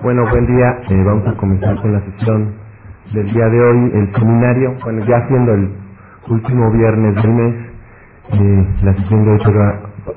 Bueno, buen día. Vamos a comenzar con la sesión del día de hoy, el seminario. Bueno, ya siendo el último viernes del mes, la sesión de hoy será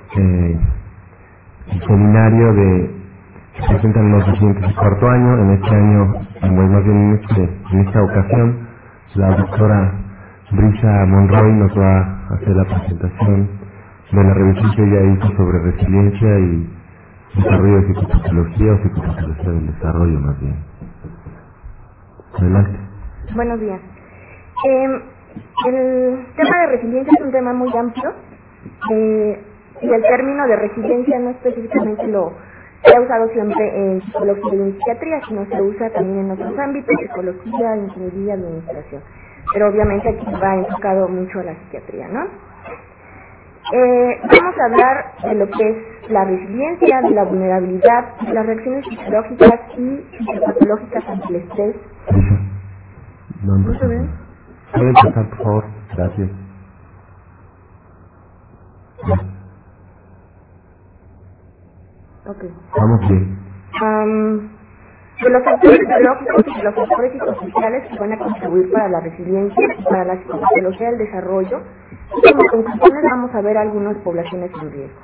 el seminario que presentan los estudiantes de cuarto año. En este año, bueno, más bien en esta ocasión, la doctora Brisa Monroy nos va a hacer la presentación de la revisión que ella hizo sobre resiliencia y desarrollo de psicopatología o psicopatología del desarrollo, más bien. Adelante. Buenos días. El tema de resiliencia es un tema muy amplio y el término de resiliencia no específicamente lo se ha usado siempre en psicología y en psiquiatría, sino se usa también en otros ámbitos, psicología, ingeniería, administración. Pero obviamente aquí va enfocado mucho a la psiquiatría, ¿no? Vamos a hablar de lo que es la resiliencia, de la vulnerabilidad, de las reacciones fisiológicas y psicopatológicas ante el estrés. ¿Puede empezar, por favor? Gracias. Okay. Vamos bien. De los factores biológicos y de los factores psicosociales que van a contribuir para la resiliencia y para la psicopatología del desarrollo, y como conclusiones vamos a ver algunas poblaciones en riesgo.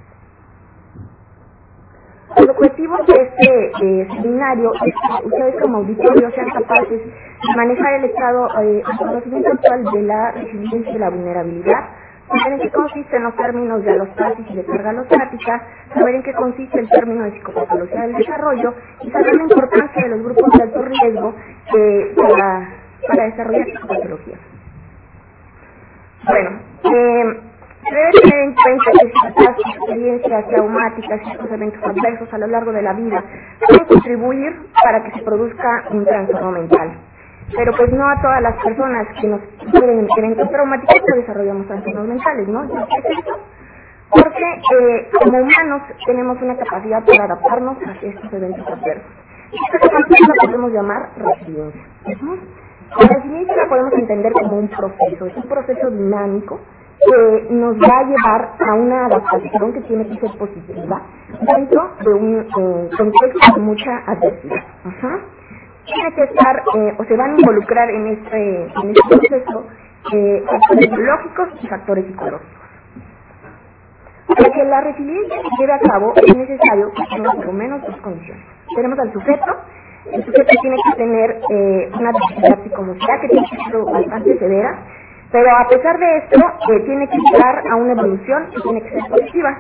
El objetivo de este seminario es que ustedes como auditorio sean capaces de manejar el estado, el conocimiento actual de la resiliencia y la vulnerabilidad, saber en qué consiste en los términos de alostasis y de carga alostática, saber en qué consiste el término de psicopatología del desarrollo y saber la importancia de los grupos de alto riesgo para desarrollar psicopatología. Bueno, se debe tener en cuenta que ciertas experiencias traumáticas y estos eventos adversos a lo largo de la vida pueden contribuir para que se produzca un trastorno mental. Pero pues no a todas las personas que nos tienen eventos traumáticos pues desarrollamos trastornos mentales, ¿no? ¿Qué es eso? Porque como humanos tenemos una capacidad para adaptarnos a estos eventos adversos. Esta capacidad la podemos llamar resiliencia. La resiliencia la podemos entender como un proceso, es un proceso dinámico que nos va a llevar a una adaptación que tiene que ser positiva dentro de un contexto de mucha adversidad. Tiene que estar o se van a involucrar en este proceso factores biológicos y factores psicológicos. Para que la resiliencia se lleve a cabo es necesario que tenga por lo menos dos condiciones. Tenemos al sujeto. El sujeto tiene que tener una adversidad psicomotriz que tiene que ser bastante severa, pero a pesar de esto tiene que llegar a una evolución y tiene que ser positiva.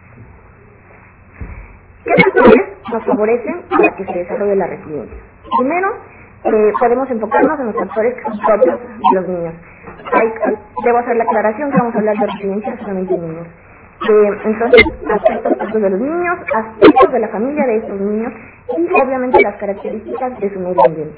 ¿Qué factores nos favorecen para que se desarrolle la resiliencia? Primero, podemos enfocarnos en los factores que son propios de los niños. Debo hacer la aclaración que vamos a hablar de resiliencia solamente en niños. Entonces, aspectos propios de los niños, aspectos de la familia de estos niños y obviamente las características de su medio ambiente.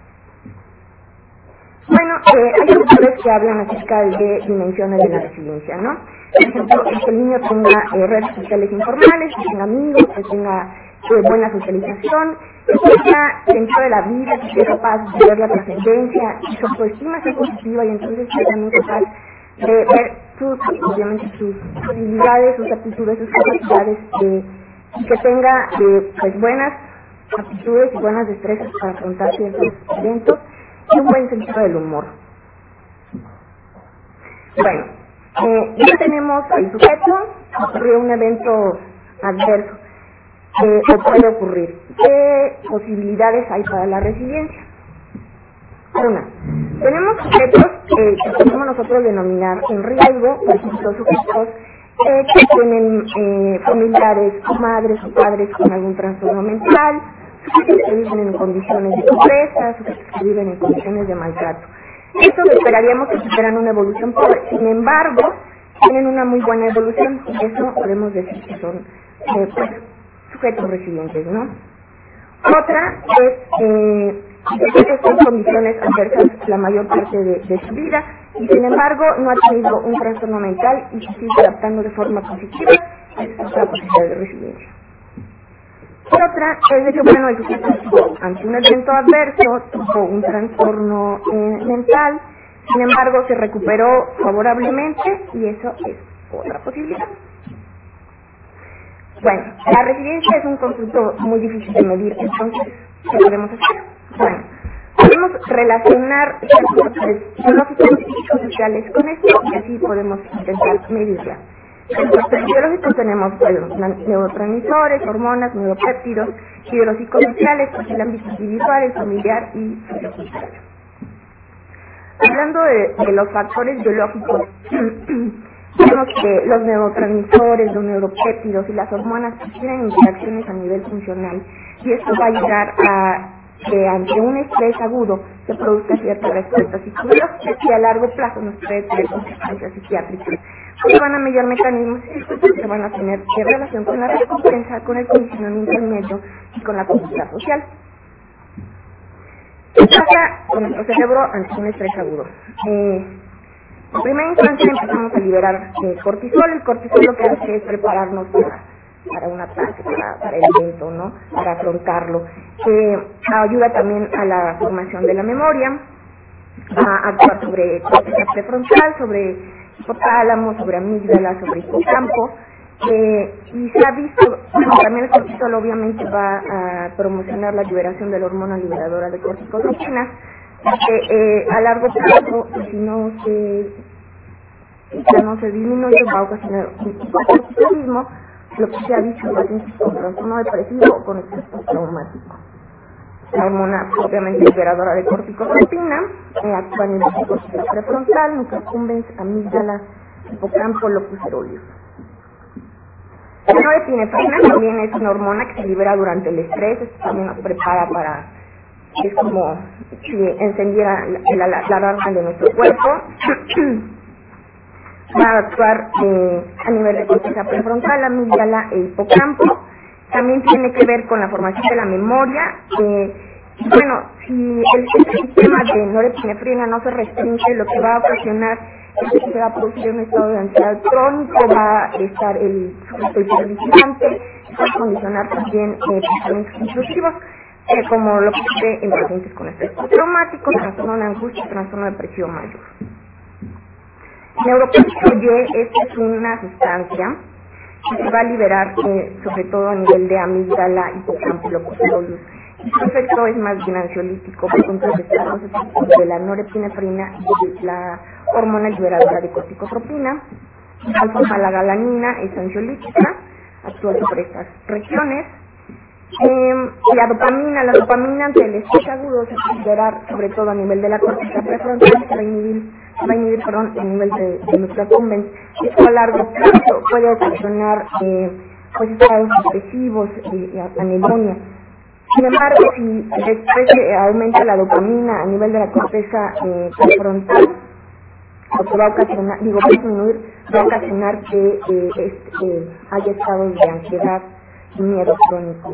Bueno, hay autores que hablan acerca de dimensiones de la resiliencia, ¿no? Por ejemplo, que el niño tenga redes sociales informales, que tenga amigos, que tenga buena socialización, que tenga sentido de la vida, que sea capaz de ver la trascendencia y su autoestima sea positiva y entonces sea también capaz de ver obviamente sus habilidades, sus aptitudes, sus capacidades y que tenga pues buenas aptitudes y buenas destrezas para afrontar ciertos eventos y un buen sentido del humor. Bueno, ya tenemos al sujeto, ocurrió un evento adverso o puede ocurrir. ¿Qué posibilidades hay para la resiliencia? Una, tenemos sujetos que podemos nosotros denominar en riesgo, por ejemplo, sujetos que tienen familiares, madres o padres con algún trastorno mental, sujetos que viven en condiciones de pobreza, sujetos que viven en condiciones de maltrato. Estos esperaríamos que tuvieran una evolución pobre, sin embargo, tienen una muy buena evolución y eso podemos decir que son pues, sujetos resilientes, ¿no? Otra es sujetos con condiciones adversas la mayor parte de su vida y sin embargo no ha tenido un trastorno mental y se sigue adaptando de forma positiva, es otra posibilidad de resiliencia. Otra es de que, bueno, el sujeto estuvo ante un evento adverso, tuvo un trastorno mental, sin embargo se recuperó favorablemente y eso es otra posibilidad. Bueno, la resiliencia es un concepto muy difícil de medir, entonces, ¿qué podemos hacer? Bueno, podemos relacionar factores biológicos y psicosociales con esto y así podemos intentar medirla. En los factores biológicos tenemos neurotransmisores, hormonas, neuropéptidos, y de los psicosociales, pues el ámbito individual, el familiar y sociocultural. Hablando de los factores biológicos, vemos que los neurotransmisores, los neuropéptidos y las hormonas tienen interacciones a nivel funcional y esto va a ayudar a que ante un estrés agudo se produzca cierta respuesta psicológica que a largo plazo nos puede tener consecuencias psiquiátricas. Porque van a medir mecanismos que van a tener relación con la recompensa, con el condicionamiento al medio y con la conducta social. ¿Qué pasa con nuestro cerebro ante un estrés agudo? En primera instancia empezamos a liberar cortisol. El cortisol lo que hace es prepararnos para un ataque, para el evento, ¿no? Para afrontarlo. Ayuda también a la formación de la memoria, va a actuar sobre corteza prefrontal, sobre hipotálamo, sobre amígdala, sobre hipocampo. Y se ha visto, también el cortisol obviamente va a promocionar la liberación de la hormona liberadora de corticotropina, que a largo plazo, si no se disminuye, va a ocasionar un hipocortisolismo, lo que se ha visto en pacientes con trastorno depresivo o con estrés postraumático. La hormona propiamente liberadora de corticotropina actúa a nivel de corteza prefrontal, núcleo accumbens, amígdala, hipocampo, locus coeruleus. La norepinefrina también es una hormona que se libera durante el estrés, esto también nos prepara para, es como si encendiera la alarma de nuestro cuerpo. Va a actuar a nivel de corteza prefrontal, amígdala e hipocampo. También tiene que ver con la formación de la memoria. Bueno, si el sistema de norepinefrina no se restringe, lo que va a ocasionar es que se va a producir un estado de ansiedad crónico, va a estar el sujeto hipervigilante, va a condicionar también pensamientos intrusivos, como lo que se ve en pacientes con estrés postraumático, trastorno de angustia, trastorno depresivo mayor. Neuropéptido Y, esta es una sustancia que se va a liberar sobre todo a nivel de amígdala, hipocampo, locus coeruleus. Y su efecto es más bien ansiolítico, va a contrarrestar los efectos de la norepinefrina y la hormona liberadora de corticotropina. De igual forma la galanina es ansiolítica, actúa sobre estas regiones. La dopamina ante el estrés agudo se va a liberar sobre todo a nivel de la corteza prefrontal, se va a inhibir a nivel de núcleo accumbens. Esto a largo plazo puede ocasionar pues estados depresivos y anedonia. Sin embargo, si después aumenta la dopamina a nivel de la corteza prefrontal, lo que va a ocasionar, va a disminuir, va a ocasionar que haya estados de ansiedad y miedo crónico.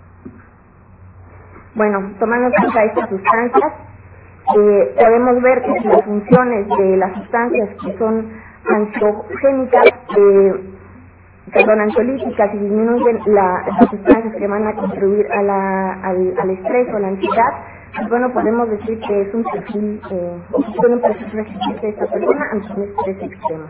Bueno, tomando en cuenta estas sustancias, podemos ver que las funciones de las sustancias que son ansiogénicas, ansiolíticas y disminuyen las sustancias que van a contribuir al estrés o a la ansiedad, pues bueno, podemos decir que es un perfil resistente de esta persona ante un estrés extremo.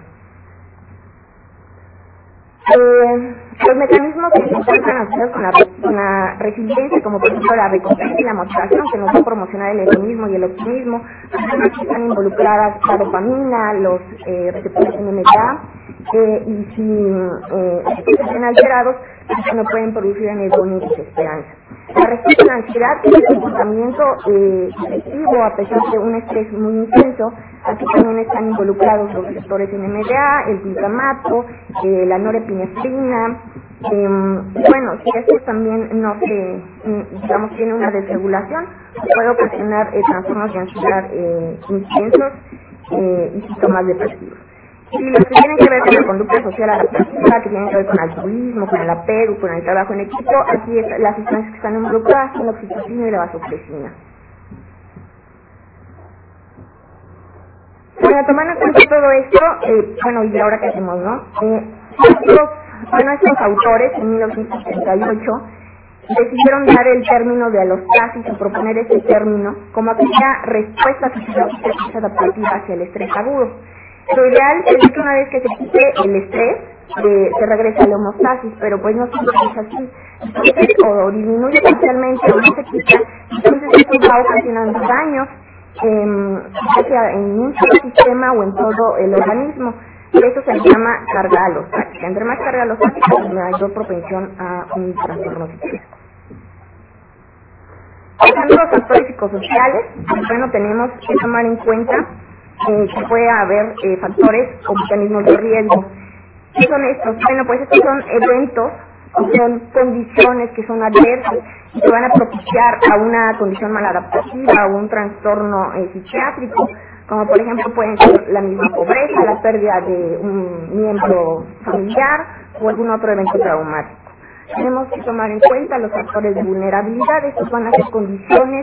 Los mecanismos que se encuentran asociados con la resiliencia, como por ejemplo la recompensa y la motivación, que nos va a promocionar el hedonismo y el optimismo, están involucradas la dopamina, los receptores NMDA, y si están alterados, no pueden producir anedonia y desesperanza. La respuesta a la ansiedad es el comportamiento efectivo a pesar de un estrés muy intenso. Aquí también están involucrados los receptores NMDA, el glutamato, la norepinefrina. Bueno, si esto también no tiene una desregulación, puede ocasionar trastornos de ansiedad intensos y síntomas depresivos. Y los que tienen que ver con la conducta social adaptativa, que tienen que ver con el altruismo, con el apego, con el trabajo en equipo, aquí las sustancias que están involucradas son la oxitocina y la vasopresina. Bueno, tomando en cuenta todo esto, y ahora qué hacemos, ¿no? Estos autores, en 1978, decidieron dar el término de alostasis o proponer ese término como aquella respuesta fisiológica adaptativa hacia el estrés agudo. Lo ideal es que una vez que se quite el estrés, se regrese a la homeostasis, pero pues no siempre es así. Entonces, o disminuye parcialmente o no se quita, entonces esto va ocasionando daños ya sea en un solo sistema o en todo el organismo. Y eso se llama carga alostática. Entre más carga alostática, mayor propensión a un trastorno psiquiátrico. Pasando los factores psicosociales, bueno, tenemos que tomar en cuenta que puede haber factores o mecanismos de riesgo. ¿Qué son estos? Bueno, pues estos son eventos, son condiciones que son adversas y que van a propiciar a una condición maladaptativa o un trastorno psiquiátrico, como por ejemplo pueden ser la misma pobreza, la pérdida de un miembro familiar o algún otro evento traumático. Tenemos que tomar en cuenta los factores de vulnerabilidad. Estos van a ser condiciones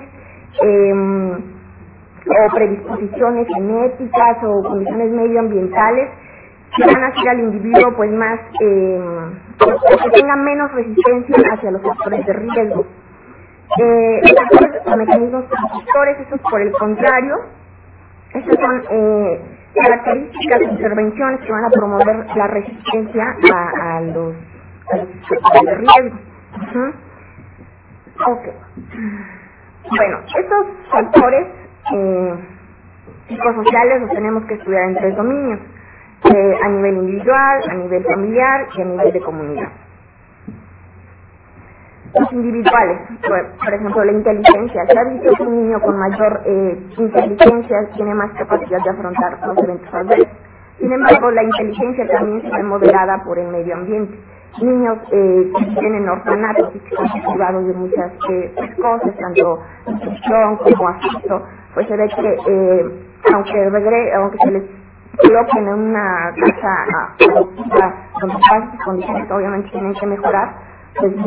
o predisposiciones genéticas o condiciones medioambientales que van a hacer al individuo pues más que tenga menos resistencia hacia los factores de riesgo. Los factores o mecanismos protectores, estos por el contrario, estas son características e intervenciones que van a promover la resistencia a los factores de riesgo. Okay. Bueno, estos factores psicosociales los tenemos que estudiar en 3 dominios. A nivel individual, a nivel familiar y a nivel de comunidad. Los individuales, por ejemplo, la inteligencia. Se ha visto que un niño con mayor inteligencia tiene más capacidad de afrontar los eventos adversos. Sin embargo, la inteligencia también se ve moderada por el medio ambiente. Niños que viven en orfanatos y que están privados de muchas cosas, tanto nutrición como afecto, pues se ve que aunque se les coloquen en una casa adoptiva donde todas sus condiciones obviamente tienen que mejorar, pues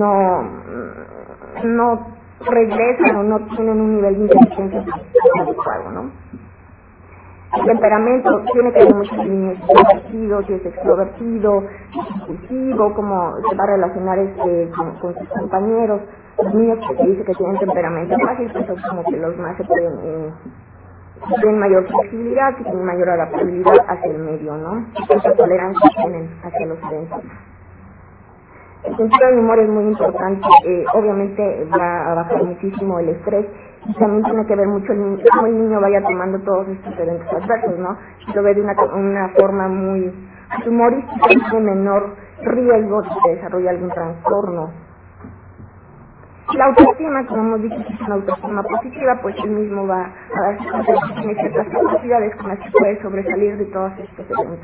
no regresan o no tienen un nivel de inteligencia adecuado, ¿no? El temperamento tiene que ver mucho si el niño es introvertido, si es extrovertido, si es impulsivo, cómo se va a relacionar con sus compañeros. Los niños que se dice que tienen temperamento fácil, pues son como que los más se pueden tienen mayor flexibilidad y tienen mayor adaptabilidad hacia el medio, ¿no? Esa tolerancia tienen hacia los eventos. El sentido del humor es muy importante, obviamente va a bajar muchísimo el estrés y también tiene que ver mucho cómo el niño vaya tomando todos estos eventos adversos, ¿no? Si lo ve de una forma muy humorística, tiene menor riesgo de que desarrolle algún trastorno. La autoestima, como hemos dicho, es una autoestima positiva, pues él mismo va a darse cuenta de que tiene ciertas capacidades con las que puede sobresalir de todos estos eventos.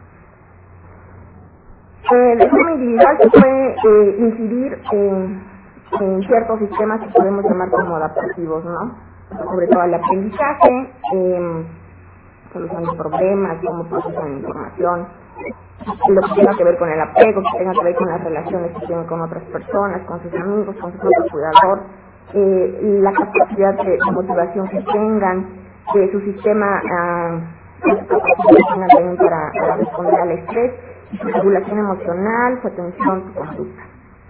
De forma individual se puede incidir en ciertos sistemas que podemos llamar como adaptativos, ¿no? Sobre todo el aprendizaje, solución de problemas, cómo procesan información, lo que tenga que ver con el apego, que tenga que ver con las relaciones que tienen con otras personas, con sus amigos, con su propio cuidador, la capacidad de motivación que tengan, su sistema también para responder al estrés, su regulación emocional, su atención, su conducta.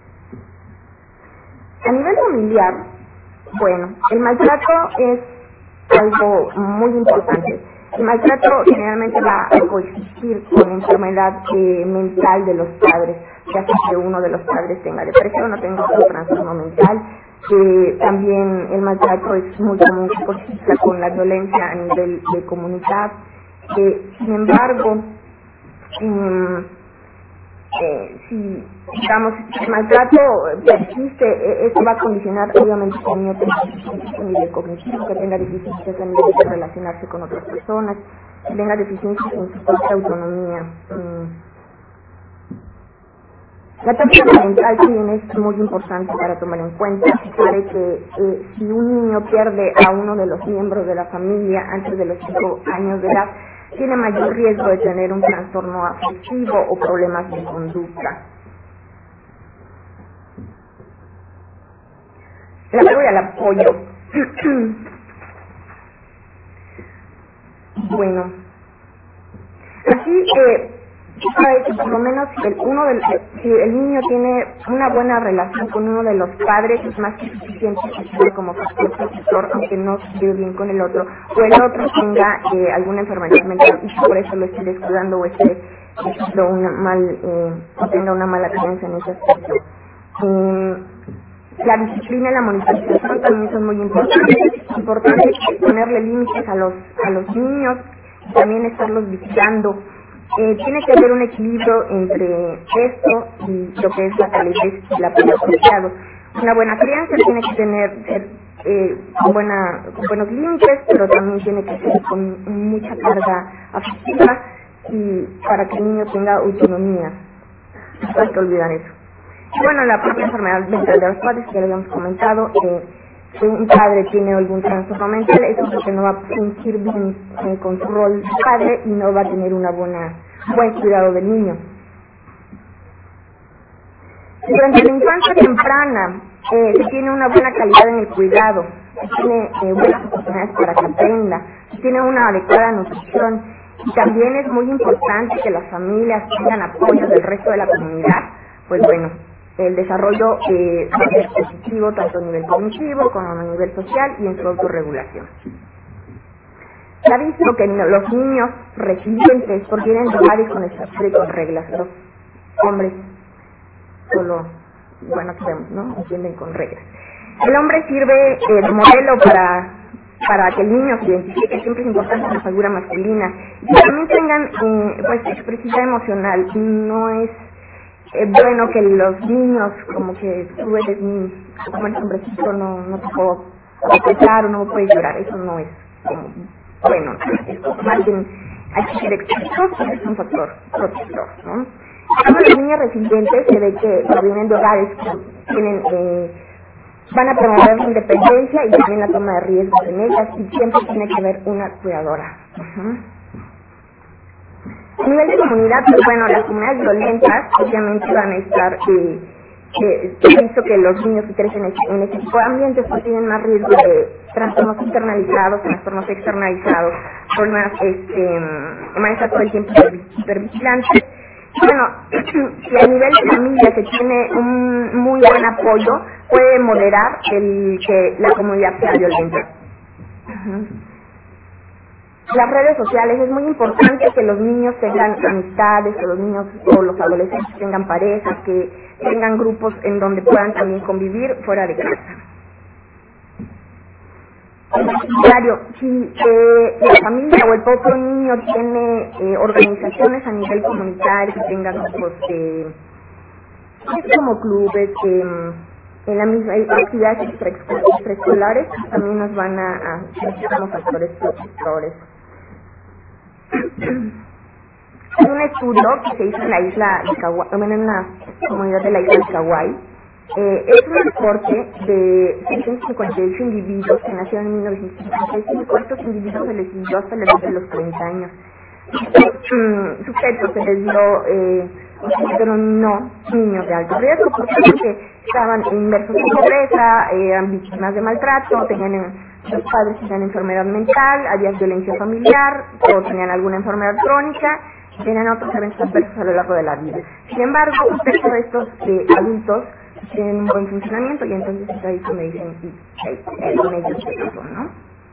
A nivel familiar, bueno, el maltrato es algo muy importante. El maltrato generalmente va a coexistir con enfermedad mental de los padres, ya sea que uno de los padres tenga depresión o tenga otro trastorno mental. También el maltrato es muy común que coexista con la violencia a nivel de comunidad. Sin embargo, si digamos el maltrato persiste, esto va a condicionar obviamente que el niño tenga deficiencias a nivel cognitivo, que tenga deficiencias a nivel de relacionarse con otras personas, que tenga deficiencias en su propia autonomía. La táctica mental también es muy importante para tomar en cuenta. Sabe que si un niño pierde a uno de los miembros de la familia antes de los 5 años de edad, tiene mayor riesgo de tener un trastorno afectivo o problemas de conducta. El apego y el apoyo. Bueno, así por lo menos si el niño tiene una buena relación con uno de los padres, es más que suficiente que sirve como factor protector, aunque no se lleve bien con el otro, o el otro tenga alguna enfermedad mental y por eso lo esté descuidando o esté o tenga una mala creencia en ese aspecto. La disciplina y la monitorización también son muy importantes. Es importante ponerle límites a los niños y también estarlos vigilando. Tiene que haber un equilibrio entre esto y lo que es la calidez y el apoyo apropiado. Una buena crianza tiene que ser con buenos límites, pero también tiene que ser con mucha carga afectiva y para que el niño tenga autonomía. No hay que olvidar eso. Y bueno, la propia enfermedad mental de los padres, que ya lo habíamos comentado, si un padre tiene algún trastorno mental, eso es porque no va a sentir bien con su rol de padre y no va a tener un buen cuidado del niño. Durante la infancia temprana se tiene una buena calidad en el cuidado, se tiene buenas oportunidades para que aprenda, se tiene una adecuada nutrición y también es muy importante que las familias tengan apoyo del resto de la comunidad, pues bueno, el desarrollo va a ser positivo tanto a nivel cognitivo como a nivel social y en su autorregulación. Se ha visto que los niños resilientes provienen de hogares con estructura y con reglas. Los hombres solo, bueno, sabemos, ¿no? Entienden con reglas. El hombre sirve de modelo para que el niño se identifique. Siempre es importante la figura masculina y que también tengan pues expresividad emocional. No es bueno que los niños, como que tú eres como el hombrecito, no te puedo apretar o no puedes llorar. Eso no es como bueno. Más bien hay que ser expresivos, es un factor protector, ¿no? Cuando las niñas resilientes se ve que provienen de hogares que tienen van a promover la independencia y también la toma de riesgos en ellas y siempre tiene que haber una cuidadora. A nivel de comunidad, pues bueno, las comunidades violentas obviamente van a estar, visto que los niños que crecen en ese tipo de ambientes pues tienen más riesgo de trastornos internalizados, trastornos externalizados, problemas van a estar todo el tiempo hipervigilantes. Bueno, si a nivel de familia se tiene un muy buen apoyo, puede moderar que la comunidad sea violenta. Las redes sociales, es muy importante que los niños tengan amistades, que los niños o los adolescentes tengan parejas, que tengan grupos en donde puedan también convivir fuera de casa. Si la familia o el propio niño tiene organizaciones a nivel comunitario, que tengan grupos como clubes, en la misma actividades extraescolares, también nos van a ser como factores protectores. Hay un estudio que se hizo en la isla de Kauai, en una comunidad de la isla de Kauai. Es un reporte de 658 individuos que nacieron en 1955. Estos individuos se les dio hasta la edad de los 30 años. Estos sujetos se les denominó niños de alto riesgo porque estaban inmersos en pobreza, eran víctimas de maltrato, los padres tenían enfermedad mental, había violencia familiar o tenían alguna enfermedad crónica y tenían otros eventos adversos a lo largo de la vida. Sin embargo, muchos de estos adultos tienen un buen funcionamiento y entonces es ahí que me dicen con ellos ¿no?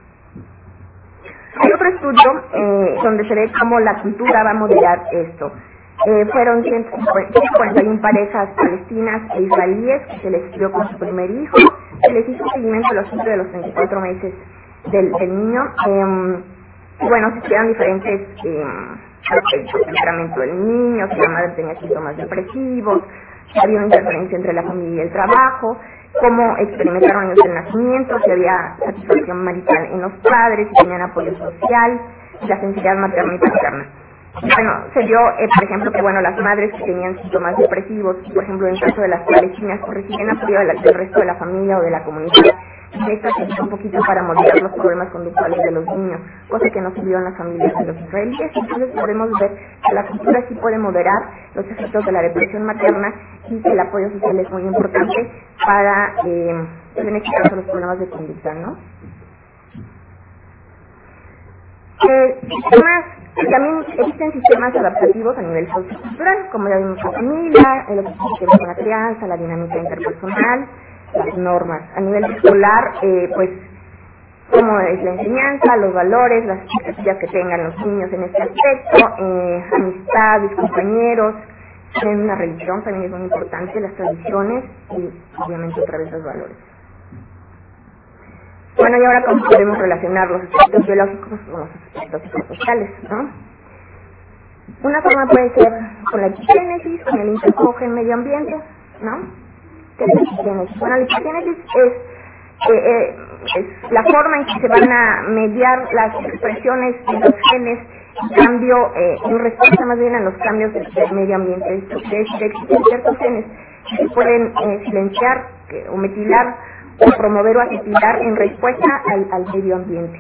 Hay otro estudio donde se ve cómo la cultura va a modelar esto. Fueron 141 parejas palestinas e israelíes que se les crió con su primer hijo, se les hizo seguimiento a los 5 de los 34 meses del niño. Bueno, se hicieron diferentes aspectos, el temperamento del niño, si la madre tenía síntomas depresivos, si había una interferencia entre la familia y el trabajo, cómo experimentaron ellos el nacimiento, si había satisfacción marital en los padres, si tenían apoyo social, la sensibilidad materna y paterna. Bueno, se dio, por ejemplo, que bueno, las madres que tenían síntomas depresivos, por ejemplo, en el caso de las palestinas, pues recibían apoyo del resto de la familia o de la comunidad. Y esto sirvió un poquito para moderar los problemas conductuales de los niños, cosa que no sirvió en las familias de los israelíes. Entonces podemos ver que la cultura sí puede moderar los efectos de la depresión materna y que el apoyo social es muy importante para, en este caso, los problemas de conducta, ¿no? Sistemas También existen sistemas adaptativos a nivel sociocultural, como ya vimos la familia, lo que tiene que ver con la crianza, la dinámica interpersonal, las normas. A nivel escolar, pues, cómo es la enseñanza, los valores, las expectativas que tengan los niños en este aspecto, amistades, compañeros, tienen una religión, también es muy importante, las tradiciones y obviamente otra vez los valores. Bueno, y ahora cómo podemos relacionar los aspectos biológicos con los aspectos psicosociales, ¿no? Una forma puede ser con la epigénesis, con el intercambio en medio ambiente, ¿no? ¿Qué es la epigénesis? Bueno, la epigénesis es la forma en que se van a mediar las expresiones de los genes en cambio, en respuesta más bien a los cambios del medio ambiente. Esto quiere decir que existen ciertos genes que se pueden silenciar o metilar o promover o asetilar en respuesta al medio ambiente.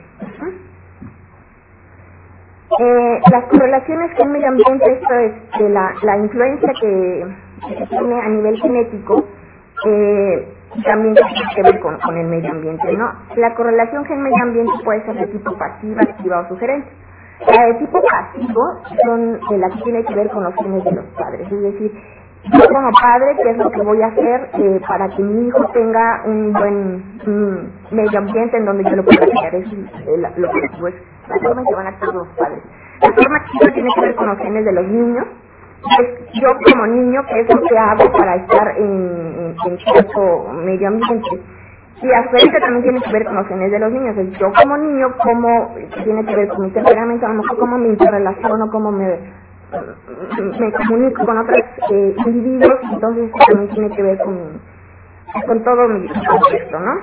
Las correlaciones con el medio ambiente, esto es de la influencia que se tiene a nivel genético, también tiene que ver con el medio ambiente, ¿no? La correlación con el medio ambiente puede ser de tipo pasiva, activa o sugerente. La de tipo pasivo son las que tiene que ver con los genes de los padres, es decir, yo como padre, ¿qué es lo que voy a hacer para que mi hijo tenga un buen medio ambiente en donde yo lo pueda criar? Es lo que es la forma en que van a actuar los padres. La forma activa tiene que ver con los genes de los niños. Es yo como niño, ¿qué es lo que hago para estar en cierto medio ambiente? Y a su vez también tiene que ver con los genes de los niños. Es yo como niño, cómo tiene que ver con mi temperamento, a lo mejor cómo me interrelaciono, cómo me comunico con otros individuos, entonces también tiene que ver con todo mi contexto, ¿no?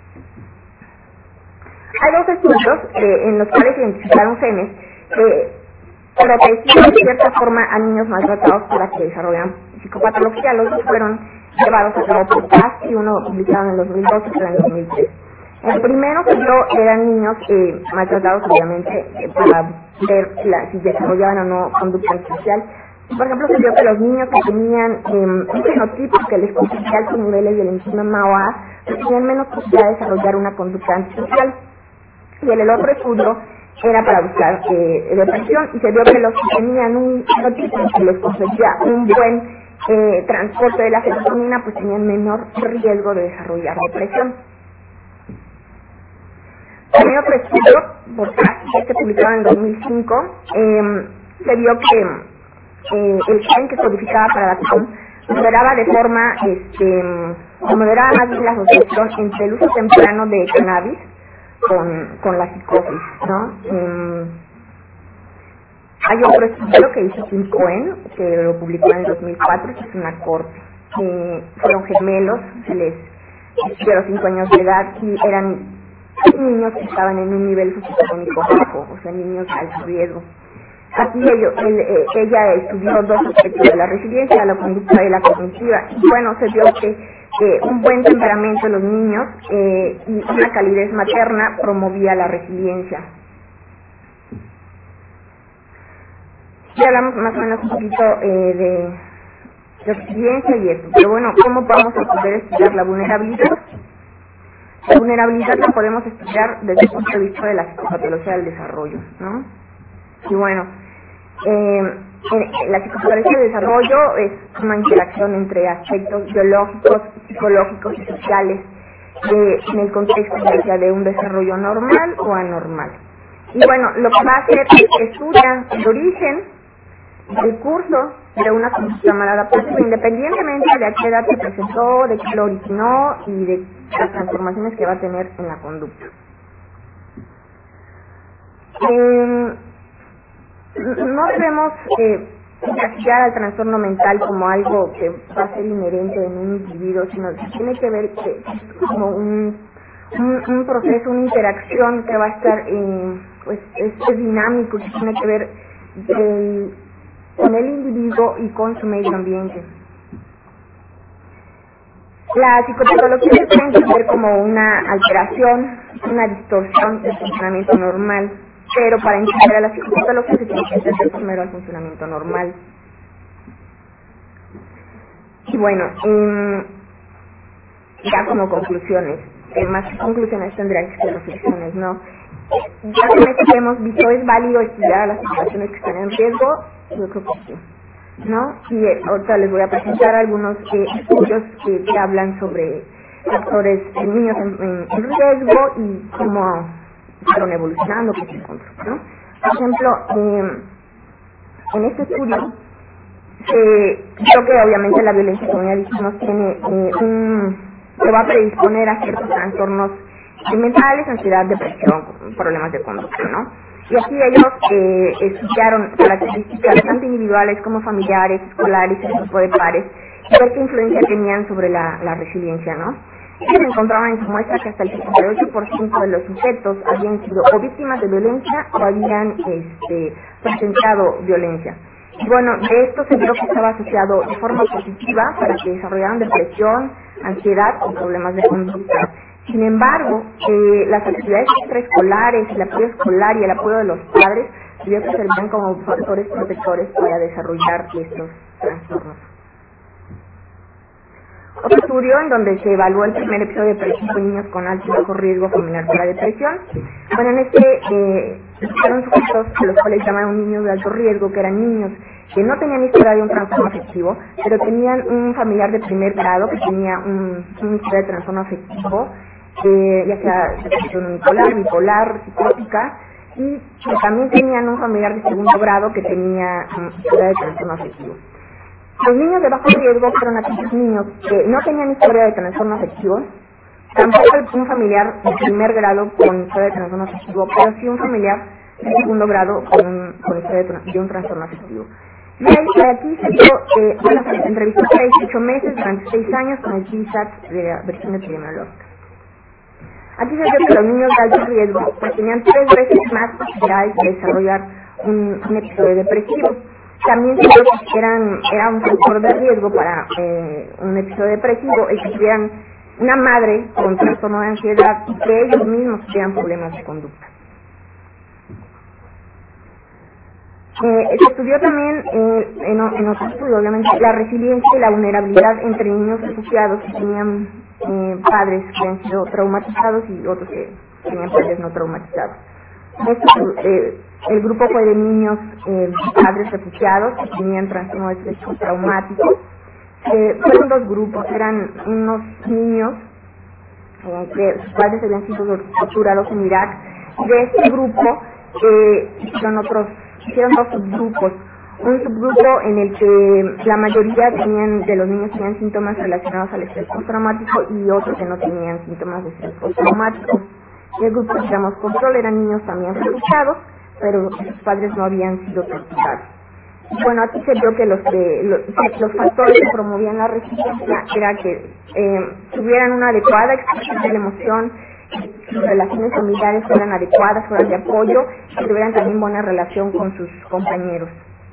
Hay dos estudios en los cuales identificaron genes que protegían de cierta forma a niños maltratados para que desarrollaran psicopatología. Los dos fueron llevados a cabo por CAST y uno publicado en el 2012 y otro en el 2003. El primero que yo eran niños maltratados, obviamente, para ver si desarrollaban o no conducta antisocial. Por ejemplo, se vio que los niños que tenían un fenotipo que les conducía altos niveles de la enzima MAOA tenían menos posibilidad de desarrollar una conducta antisocial. Y el otro estudio era para buscar depresión, y se vio que los que tenían un fenotipo que les concedía un buen transporte de la serotonina, pues tenían menor riesgo de desarrollar depresión. También otro estudio, por este publicado en el 2005, se vio que el gen que codificaba para la TOM moderaba de forma, moderaba más bien la asociación entre el uso temprano de cannabis con la psicosis, ¿no? Hay otro estudio que hizo Tim Cohen, que lo publicó en el 2004, que es una corte. Fueron gemelos, de los 5 años de edad, y eran niños que estaban en un nivel socioeconómico bajo, o sea, niños de alto riesgo. Aquí ella estudió dos aspectos de la resiliencia, la conducta y la cognitiva. Y bueno, se vio que un buen temperamento de los niños y una calidez materna promovía la resiliencia. Ya hablamos más o menos un poquito de resiliencia y esto, pero bueno, ¿cómo vamos a poder estudiar la vulnerabilidad? La vulnerabilidad la podemos estudiar desde el punto de vista de la psicopatología del desarrollo, ¿no? Y bueno, la psicopatología del desarrollo es una interacción entre aspectos biológicos, psicológicos y sociales en el contexto ya sea de un desarrollo normal o anormal. Y bueno, lo que va a hacer es que estudia el origen del curso de una conducta maladaptativa, independientemente de a qué edad se presentó, de qué lo originó y de las transformaciones que va a tener en la conducta. No debemos encasillar al trastorno mental como algo que va a ser inherente en un individuo, sino que tiene que ver como un proceso, una interacción que va a estar pues es dinámico, que tiene que ver con el individuo y con su medio ambiente. La psicopatología se puede entender como una alteración, una distorsión del funcionamiento normal, pero para entender a la psicopatología se tiene que entender primero el funcionamiento normal. Y bueno, ya como conclusiones, más que conclusiones tendrían que ser reflexiones, ¿no? ya con esto que hemos visto, ¿es válido estudiar a las poblaciones que están en riesgo? Yo creo que sí, ¿no? Y ahorita les voy a presentar algunos estudios que hablan sobre factores en niños en riesgo y cómo fueron evolucionando, que se encontró, ¿no? Por ejemplo, en este estudio creo que obviamente la violencia, como ya dijimos, tiene se va a predisponer a ciertos trastornos mentales, ansiedad, depresión, problemas de conducta, ¿no? Y aquí ellos estudiaron características tanto individuales como familiares, escolares, el grupo de pares, y ver qué influencia tenían sobre la resiliencia, ¿no? Ellos encontraban en su muestra que hasta el 68% de los sujetos habían sido o víctimas de violencia o habían presentado violencia. Y bueno, de esto se vio que estaba asociado de forma positiva para que desarrollaran depresión, ansiedad o problemas de conducta. Sin embargo, las actividades extraescolares, el apoyo escolar y el apoyo de los padres se vio que servían como factores protectores para desarrollar estos trastornos. Otro estudio en donde se evaluó el primer episodio depresivo en niños con alto y bajo riesgo familiar por la depresión. Bueno, en fueron sujetos a los cuales llamaron niños de alto riesgo, que eran niños que no tenían historia de un trastorno afectivo, pero tenían un familiar de primer grado que tenía una historia de trastorno afectivo, ya sea depresión unipolar, bipolar, psicótica, y que también tenían un familiar de segundo grado que tenía historia de trastorno afectivo. Los niños de bajo riesgo fueron aquellos niños que no tenían historia de trastorno afectivo, tampoco un familiar de primer grado con historia de trastorno afectivo, pero sí un familiar de segundo grado con historia de un trastorno afectivo. Y aquí se dio, se entrevistó a 18 meses durante 6 años con el GSAT de la versión epidemiológica. Aquí se vio que los niños de alto riesgo pues tenían 3 veces más posibilidades de desarrollar un episodio depresivo. También se vio que era un factor de riesgo para un episodio depresivo el que tuvieran una madre con trastorno de ansiedad y que ellos mismos tuvieran problemas de conducta. Se estudió también en otro estudio, obviamente, la resiliencia y la vulnerabilidad entre niños refugiados que tenían padres que habían sido traumatizados y otros que tenían padres no traumatizados. El grupo fue de niños padres refugiados que tenían trastorno de estrés postraumático. Fueron 2 grupos, eran unos niños que sus padres habían sido torturados en Irak. De este grupo hicieron 2 subgrupos. Un subgrupo en el que la mayoría de los niños tenían síntomas relacionados al estrés postraumático y otros que no tenían síntomas de estrés postraumático. Y el grupo, digamos, control eran niños también refugiados, pero sus padres no habían sido torturados. Bueno, aquí se vio que los factores que promovían la resiliencia era que tuvieran una adecuada expresión de la emoción, que sus relaciones familiares fueran adecuadas, fueran de apoyo, que tuvieran también buena relación con sus compañeros.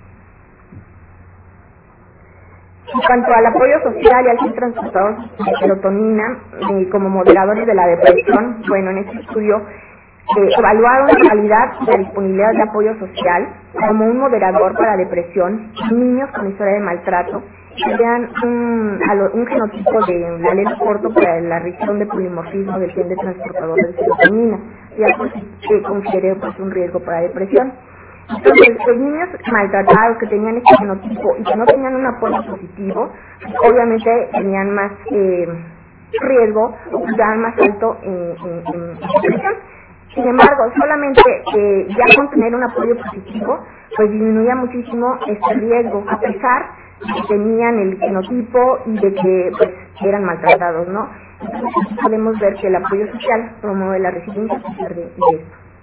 En cuanto al apoyo social y al ser transportador de serotonina como moderadores de la depresión, bueno, en este estudio evaluaron la calidad y la disponibilidad de apoyo social como un moderador para depresión en niños con historia de maltrato que tenían un genotipo de alelo corto para la región de polimorfismo del gen de transportador de serotonina, ya pues se consideró pues un riesgo para depresión. Entonces, los niños maltratados que tenían este genotipo y que no tenían un apoyo positivo, obviamente tenían más riesgo o estaban más alto en depresión. Sin embargo, solamente ya con tener un apoyo positivo, pues disminuía muchísimo este riesgo, a pesar de que tenían el genotipo y de que pues eran maltratados, ¿no? Entonces podemos ver que el apoyo social promueve la resiliencia a pesar de esto.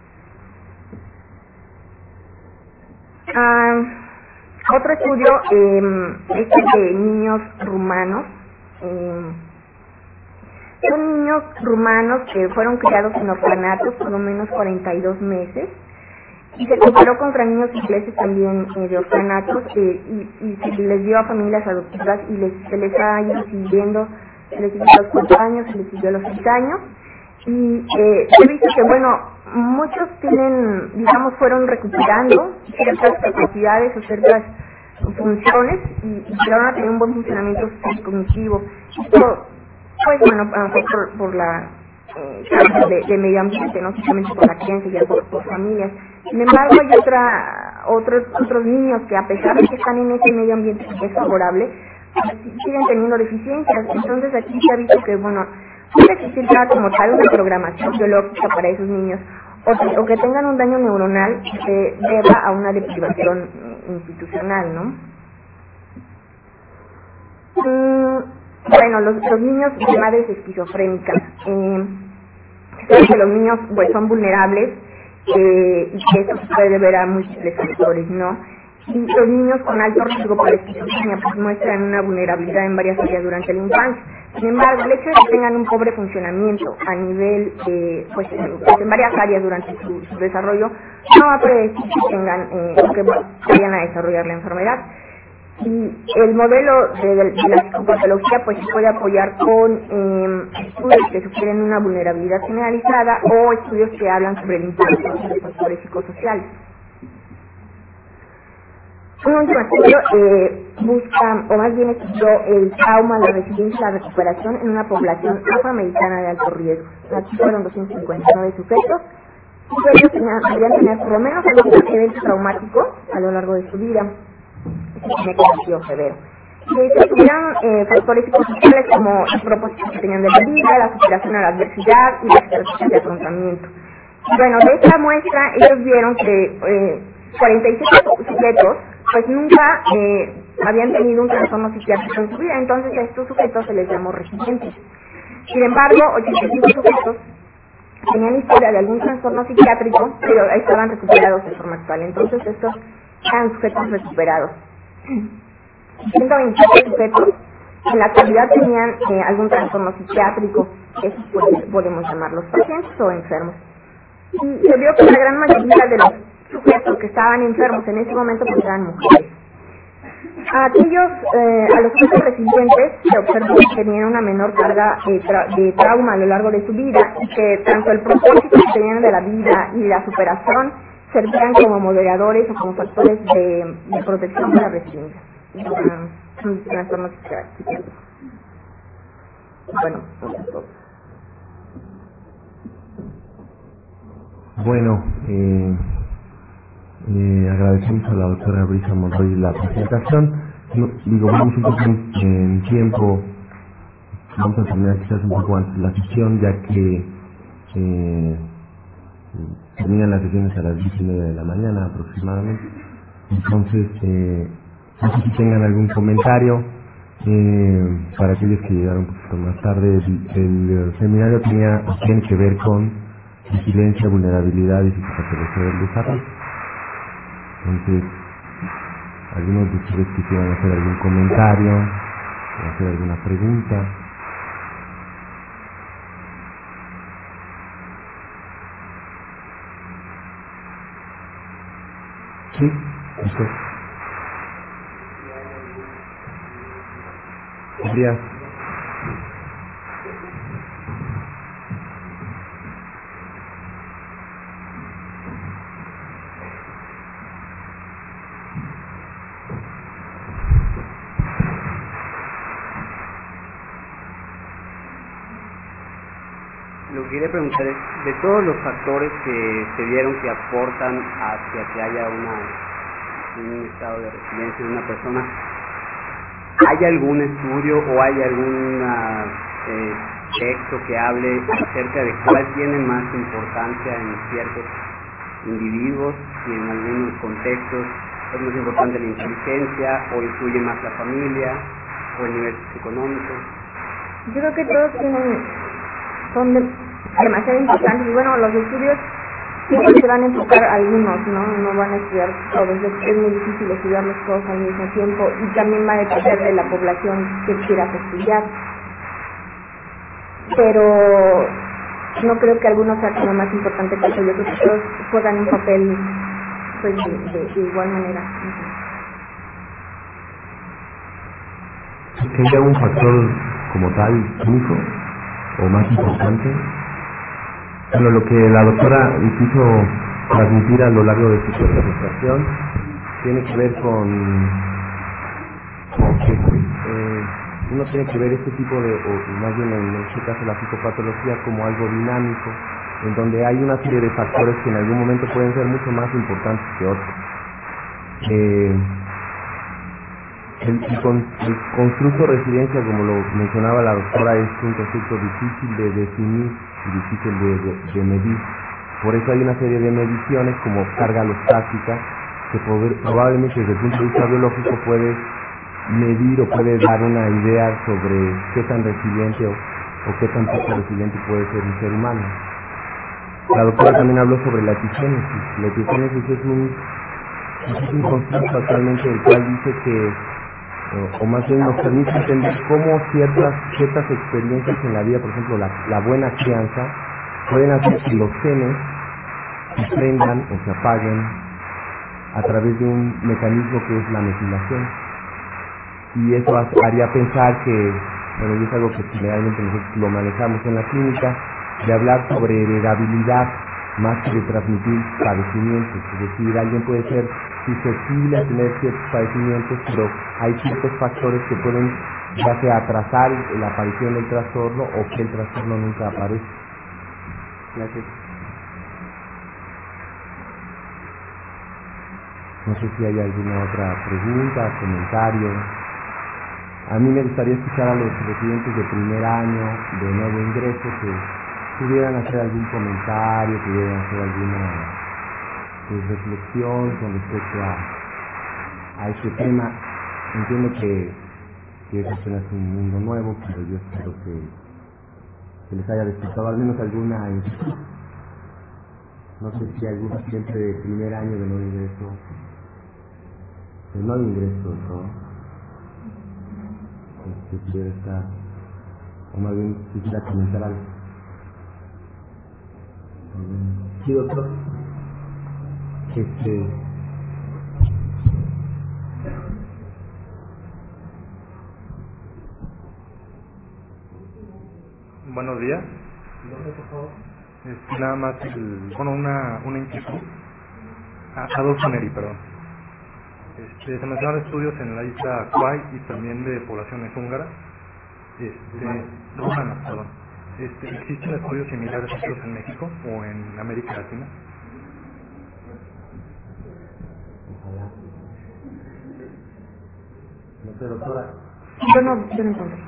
Otro estudio es de niños rumanos. Son niños rumanos que fueron criados en orfanatos por lo menos 42 meses y se comparó contra niños ingleses también de orfanatos y se les dio a familias adoptivas y se les ha ido siguiendo, se les siguió a los 4 años, se les siguió a los 6 años y he visto que bueno, muchos fueron recuperando ciertas capacidades o ciertas funciones y llegaron a tener un buen funcionamiento cognitivo. Esto pues bueno, a lo mejor por la cambios de medio ambiente, no solamente por la crianza, ya por familias. Sin embargo, hay otros niños que, a pesar de que están en ese medio ambiente que es favorable, siguen teniendo deficiencias. Entonces aquí se ha visto que, bueno, puede existir ya como tal una programación biológica para esos niños, o que tengan un daño neuronal que se deba a una deprivación institucional, ¿no? Bueno, los niños de madres esquizofrénicas, se sabe que los niños pues son vulnerables, y que esto se puede deber a múltiples factores, ¿no? Y los niños con alto riesgo por esquizofrenia pues muestran una vulnerabilidad en varias áreas durante la infancia. Sin embargo, el hecho de que tengan un pobre funcionamiento a nivel, pues en varias áreas durante su desarrollo, no va a predecir que tengan, que vayan a desarrollar la enfermedad. Y el modelo de la psicopatología pues se puede apoyar con estudios que sugieren una vulnerabilidad generalizada o estudios que hablan sobre el impacto de los factores psicosociales. Un último estudio busca, o más bien estudió el trauma, la resiliencia y la recuperación en una población afroamericana de alto riesgo. Aquí fueron 259 sujetos y ellos deberían tener por lo menos algún evento traumático a lo largo de su vida. Tiene que haber sido severo. Se estudiaron factores psicosociales como el propósito que tenían de la vida, la superación a la adversidad y las estrategias de afrontamiento. Bueno, de esta muestra ellos vieron que 47 sujetos pues nunca habían tenido un trastorno psiquiátrico en su vida, entonces a estos sujetos se les llamó resilientes. Sin embargo, 85 sujetos tenían historia de algún trastorno psiquiátrico, pero estaban recuperados de forma actual, entonces estos eran sujetos recuperados. 127 sujetos en la actualidad tenían algún trastorno psiquiátrico, esos podemos llamarlos pacientes o enfermos. Y se vio que la gran mayoría de los sujetos que estaban enfermos en ese momento pues eran mujeres. A los sujetos resilientes se observó que tenían una menor carga de trauma a lo largo de su vida y que tanto el propósito que tenían de la vida y la superación servían como moderadores o como factores de protección de la resiliencia. Un trastorno psiquiátrico. Bueno, eso es todo. Bueno, agradecemos a la doctora Brisa Monroy la presentación. Vamos un poco en tiempo, vamos a terminar quizás un poco antes la sesión, ya que terminan las sesiones a las 10:30 de la mañana aproximadamente. Entonces, no sé si tengan algún comentario para aquellos que llegaron un poquito más tarde. El seminario tiene que ver con resiliencia, vulnerabilidad y psicopatología del desarrollo. Entonces, algunos de ustedes quisieran hacer algún comentario o hacer alguna pregunta. Sí, usted. Gracias. Lo que quería preguntar es, de todos los factores que se vieron que aportan hacia que haya un estado de resiliencia en una persona, ¿hay algún estudio o hay algún texto que hable acerca de cuál tiene más importancia en ciertos individuos y en algunos contextos? ¿Es más importante la inteligencia o influye más la familia o el nivel económico? Yo creo que todos son demasiado importantes y bueno, los estudios siempre se van a enfocar algunos, no van a estudiar todos, es muy difícil estudiarlos todos al mismo tiempo y también va a depender de la población que quieras estudiar, pero no creo que algunos sea como más importante que otro. Yo creo que todos juegan un papel pues de igual manera. ¿Que haya un factor como tal único o más importante? Bueno, lo que la doctora quiso transmitir a lo largo de su presentación tiene que ver con que uno tiene que ver este tipo de, o más bien en este caso la psicopatología, como algo dinámico, en donde hay una serie de factores que en algún momento pueden ser mucho más importantes que otros. El constructo resiliencia, como lo mencionaba la doctora, es un constructo difícil de definir y difícil de medir. Por eso hay una serie de mediciones como carga alostática, que probablemente desde el punto de vista biológico puede medir o puede dar una idea sobre qué tan resiliente o qué tan poco resiliente puede ser un ser humano. La doctora también habló sobre la epigénesis. La epigénesis es un constructo actualmente el cual dice que, o más bien nos permite entender cómo ciertas experiencias en la vida, por ejemplo la buena crianza, pueden hacer que los genes se prendan o se apaguen a través de un mecanismo que es la metilación. Y eso haría pensar que, bueno, y es algo que generalmente nosotros lo manejamos en la clínica, de hablar sobre heredabilidad más que de transmitir padecimientos. Es decir, alguien puede ser susceptible a tener ciertos padecimientos, pero hay ciertos factores que pueden ya sea atrasar la aparición del trastorno o que el trastorno nunca aparece. Gracias. No sé si hay alguna otra pregunta, comentario. A mí me gustaría escuchar a los residentes de primer año, de nuevo ingreso, que pudieran hacer algún comentario, pudieran hacer alguna reflexión con respecto a este tema. Entiendo que es apenas un mundo nuevo, pero yo espero que les haya despertado al menos alguna inquietud. No sé si algún paciente de primer año de nuevo ingreso, ¿no? Que pudiera estar, o más bien quisiera comentar algo. Sí, doctor. Buenos días. Nada más, una inquietud. Adolfo Neri, perdón. Se mencionaron estudios en la isla Kauai y también de poblaciones húngaras, rumanas, perdón. ¿Existen estudios similares hechos en México o en América Latina? Ojalá. No sé, doctora. Yo no encontré.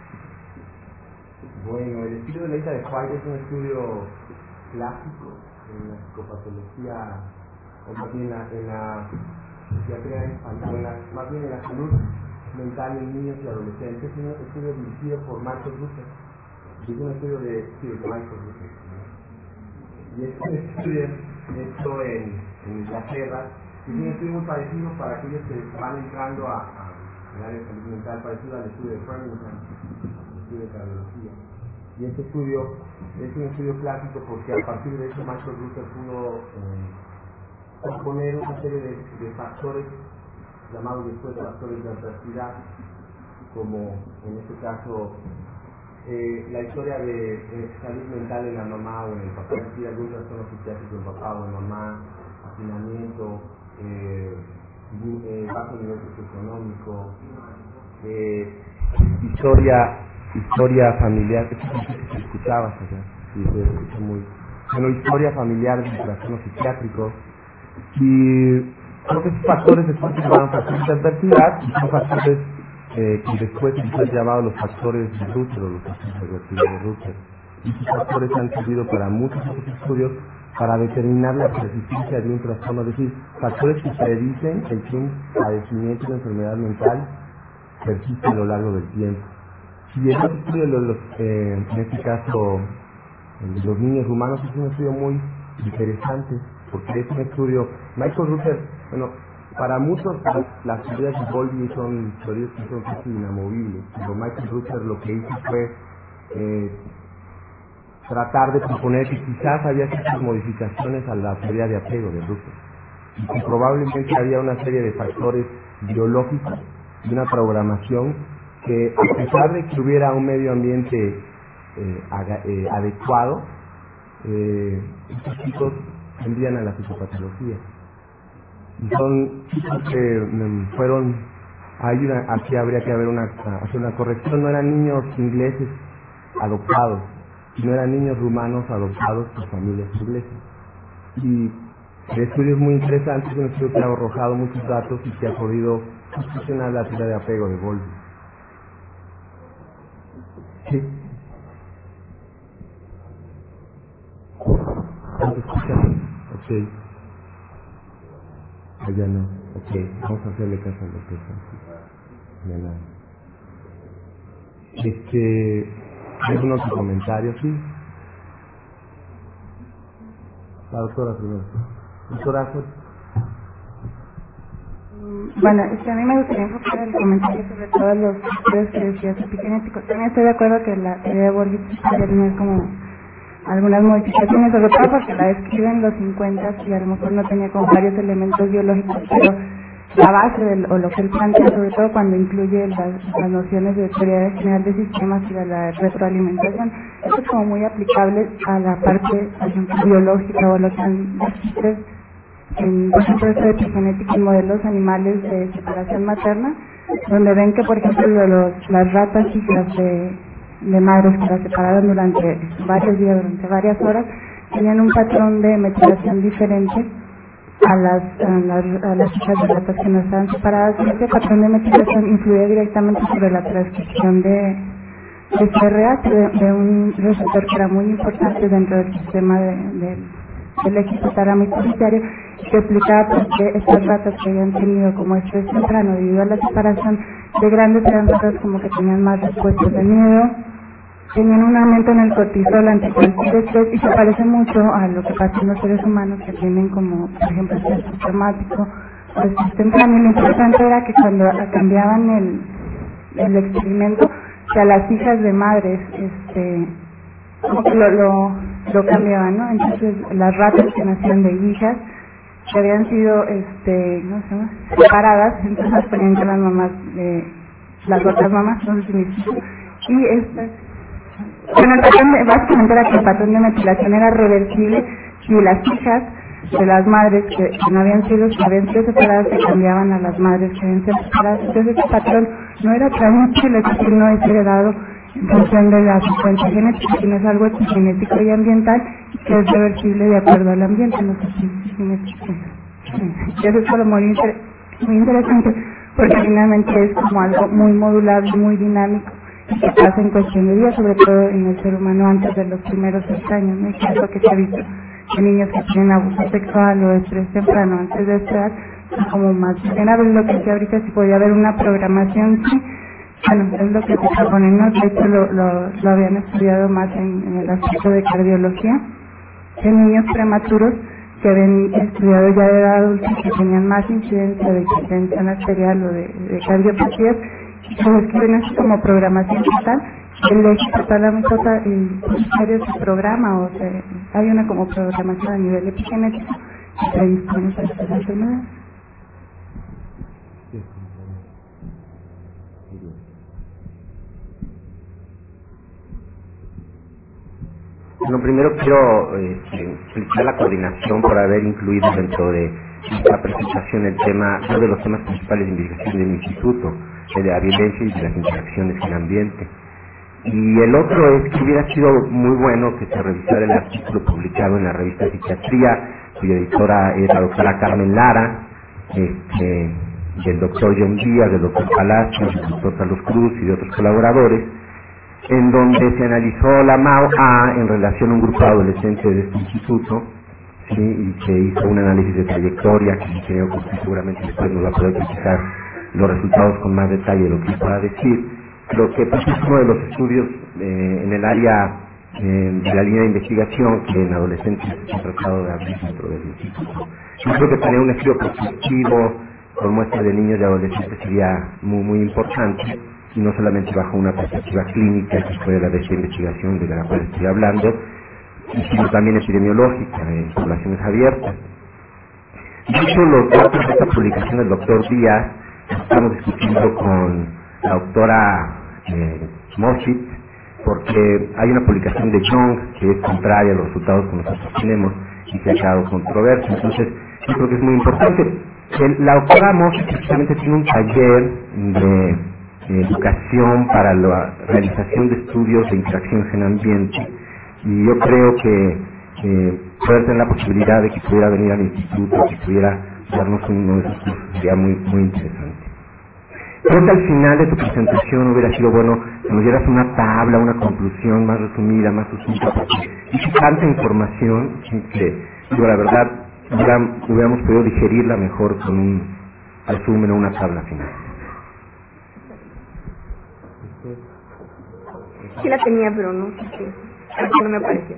Bueno, el estudio de la isla de Kauai es un estudio clásico en la psicopatología, o más bien en la psiquiatría infantil, más bien en la salud mental en niños y adolescentes. Es un estudio dirigido por Michael Ruther. Es un estudio de Michael Ruther. Y es un estudio hecho en Inglaterra. Es un estudio muy parecido para aquellos que van entrando a el área de salud mental, parecido al estudio de Framingham, el estudio de cardiología. Y este estudio es un estudio clásico porque a partir de eso Michael Ruther pudo componer una serie de factores llamados después factores de adversidad, como en este caso la historia de salud mental en la mamá o en el papá, es decir, algún trastorno psiquiátrico en papá o en mamá, hacinamiento, bajo nivel socioeconómico, historia familiar, que se escuchaba, sí, se escucha muy, bueno, historia familiar de trastorno psiquiátrico. Y creo que esos factores después se llaman factores de adversidad y son factores que después se han llamado los factores de Ruther o los factores de adversidad de Ruther. Y esos factores han servido para muchos otros estudios para determinar la persistencia de un trastorno, es decir, factores que predicen que un padecimiento de enfermedad mental persiste a lo largo del tiempo. Y el estudio en este caso de los niños humanos es un estudio muy interesante porque es un estudio, Michael Ruther, bueno, para muchos las teorías de Bowlby son teorías que son casi inamovibles, pero Michael Ruther lo que hizo fue tratar de proponer que quizás había ciertas modificaciones a la teoría de apego de Ruther y que probablemente había una serie de factores biológicos y una programación que a pesar de que hubiera un medio ambiente adecuado, estos chicos tendrían a la psicopatología. Son chicos que fueron Aquí habría que hacer una corrección. No eran niños ingleses adoptados, no eran niños rumanos adoptados por familias inglesas. Y el estudio es muy interesante, es un estudio que ha arrojado muchos datos y que ha podido funcionar la teoría de apego de Bowlby. Sí. ¿No te escuchan? Ok. Allá no. Ok, vamos a hacerle caso al doctor Francisco. ¿Algún otro comentario? Sí. La doctora primero. Doctora Azul. Bueno, a mí me gustaría enfocar el comentario sobre todos los estudios que decías epigenéticos. También estoy de acuerdo que la teoría de Bowlby podría tener como algunas modificaciones, sobre todo porque la escribe en los 50 y a lo mejor no tenía como varios elementos biológicos, pero la base o lo que él plantea, sobre todo cuando incluye las nociones de teoría general de sistemas y de la retroalimentación, eso es como muy aplicable a la parte, por ejemplo, biológica o lo que han descrito en, por ejemplo, esta epigenética en modelos animales de separación materna, donde ven que, por ejemplo, las ratas hijas de madres que las separaron durante varios días, durante varias horas, tenían un patrón de metilación diferente a las hijas de ratas que no estaban separadas, y este patrón de metilación influye directamente sobre la transcripción de CRH, de un receptor que era muy importante dentro del sistema del hipotálamo pituitario, que explicaba por qué estas ratas que habían tenido como estrés temprano debido a la separación de grandes eran ratas como que tenían más respuestas de miedo, tenían un aumento en el cortisol ante cualquier estrés, y se parece mucho a lo que pasa en los seres humanos que tienen como, por ejemplo, estrés traumático o estrés temprano. Y lo importante era que cuando cambiaban el experimento, que a las hijas de madres como que lo cambiaban, ¿no? Entonces las ratas que nacían de hijas que habían sido separadas, entonces las ponían con las mamás las otras mamás, no sé si me explico. Y bueno, el patrón básicamente era que el patrón de metilación era reversible si las hijas de las madres que no habían sido separadas se cambiaban a las madres que habían sido separadas. Entonces ese patrón no era transmisible, es decir, no es heredado en función de la secuencia genética, sino es algo epigenético y ambiental que es reversible de acuerdo al ambiente. No sé si me explico. Eso es algo muy interesante, porque finalmente es como algo muy modulable, muy dinámico, y que pasa en cuestión de días, sobre todo en el ser humano antes de los primeros 6 años, ¿no? Es lo que se ha visto en niños que tienen abuso sexual o estrés temprano antes de esta edad, como más vulnerables. Lo que decía ahorita, si podía haber una programación, sí. Bueno, es lo que se propone, ¿no? De hecho lo habían estudiado más en el aspecto de cardiología, en niños prematuros que habían estudiado ya de edad adulta, que tenían más incidencia de hipertensión arterial o de cardiopatías, y se describen así como programación total. El eje hipotálamo pituitario se programa, o sea, hay una como programación a nivel epigenético que predispone a estas enfermedades. Bueno, primero quiero felicitar la coordinación por haber incluido dentro de esta presentación el tema, uno de los temas principales de investigación del instituto, el de la violencia y de las interacciones en el ambiente. Y el otro es que hubiera sido muy bueno que se revisara el artículo publicado en la revista Psiquiatría, cuya editora es la doctora Carmen Lara, del doctor John Díaz, del doctor Palacios, del doctor Carlos Cruz y de otros colaboradores, en donde se analizó la MAO-A en relación a un grupo de adolescentes de este instituto, ¿sí? Y se hizo un análisis de trayectoria, que el ingeniero Cruz seguramente después nos va a poder precisar los resultados con más detalle de lo que pueda decir. Lo que pues, es uno de los estudios en el área de la línea de investigación que en adolescentes se ha tratado de abrir dentro del instituto. Yo creo que tener un estudio prospectivo con muestras de niños y adolescentes sería muy, muy importante, y no solamente bajo una perspectiva clínica, que fue la de esta investigación de la cual estoy hablando, sino también epidemiológica, en poblaciones abiertas. De hecho, los datos de esta publicación del doctor Díaz estamos discutiendo con la doctora Moschit, porque hay una publicación de Young que es contraria a los resultados que nosotros tenemos y que ha creado controversia. Entonces, yo creo que es muy importante. La doctora Mossi precisamente tiene un taller de educación para la realización de estudios de interacciones en ambiente, y yo creo que poder tener la posibilidad de que pudiera venir al instituto, que pudiera darnos uno de esos cursos, sería muy, muy interesante. Creo que al final de tu presentación hubiera sido bueno que nos dieras una tabla, una conclusión más resumida, más sucinta, porque hice tanta información que, digo, la verdad, hubiéramos podido digerirla mejor con un resumen o una tabla final. Sí la tenía, pero no sé qué. No me apareció.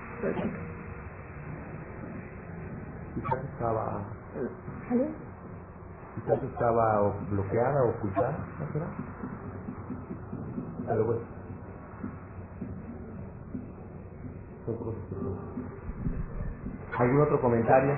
Quizás estaba bloqueada o ocultada, ¿no será? Pero bueno. ¿Algún otro comentario?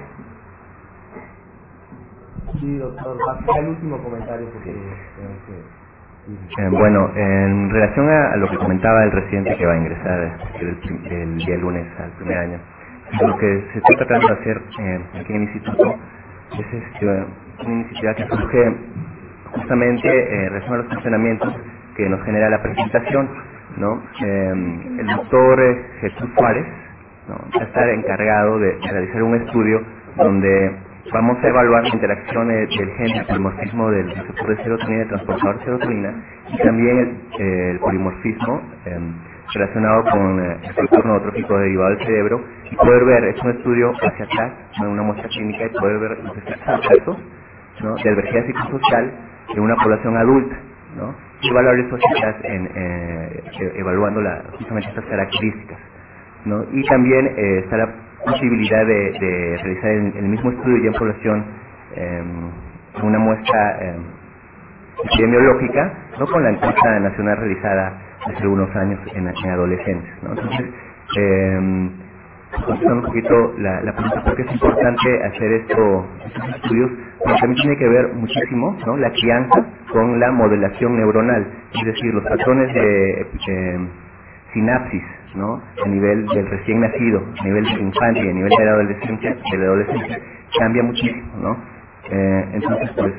Sí, doctor, va el último comentario porque tenemos que... Bueno, en relación a lo que comentaba el residente que va a ingresar el día lunes al primer año, lo que se está tratando de hacer aquí en el instituto es una iniciativa que surge justamente en relación a los funcionamientos que nos genera la presentación, ¿no? El doctor Jesús Suárez, ¿no?, va a estar encargado de realizar un estudio donde vamos a evaluar la interacción del gen del polimorfismo del receptor de serotonina, el transportador de serotonina, y también el polimorfismo relacionado con el factor neurotrófico derivado del cerebro, y poder ver, es un estudio hacia atrás, ¿no?, una muestra clínica, y poder ver los efectos adversos, ¿no?, de adversidad psicosocial en una población adulta, ¿no?, y evaluar eso hacia atrás evaluando justamente estas características, ¿no? Y también está la posibilidad de realizar el mismo estudio ya en población una muestra epidemiológica, no con la encuesta nacional realizada hace algunos años en adolescentes, ¿no? Entonces, contestando un poquito la pregunta, porque es importante hacer estos estudios, porque también tiene que ver muchísimo, ¿no?, la crianza con la modelación neuronal, es decir, los patrones de sinapsis, ¿no?, a nivel del recién nacido, a nivel de infancia y a nivel de la adolescencia cambia muchísimo, ¿no? Entonces, pues,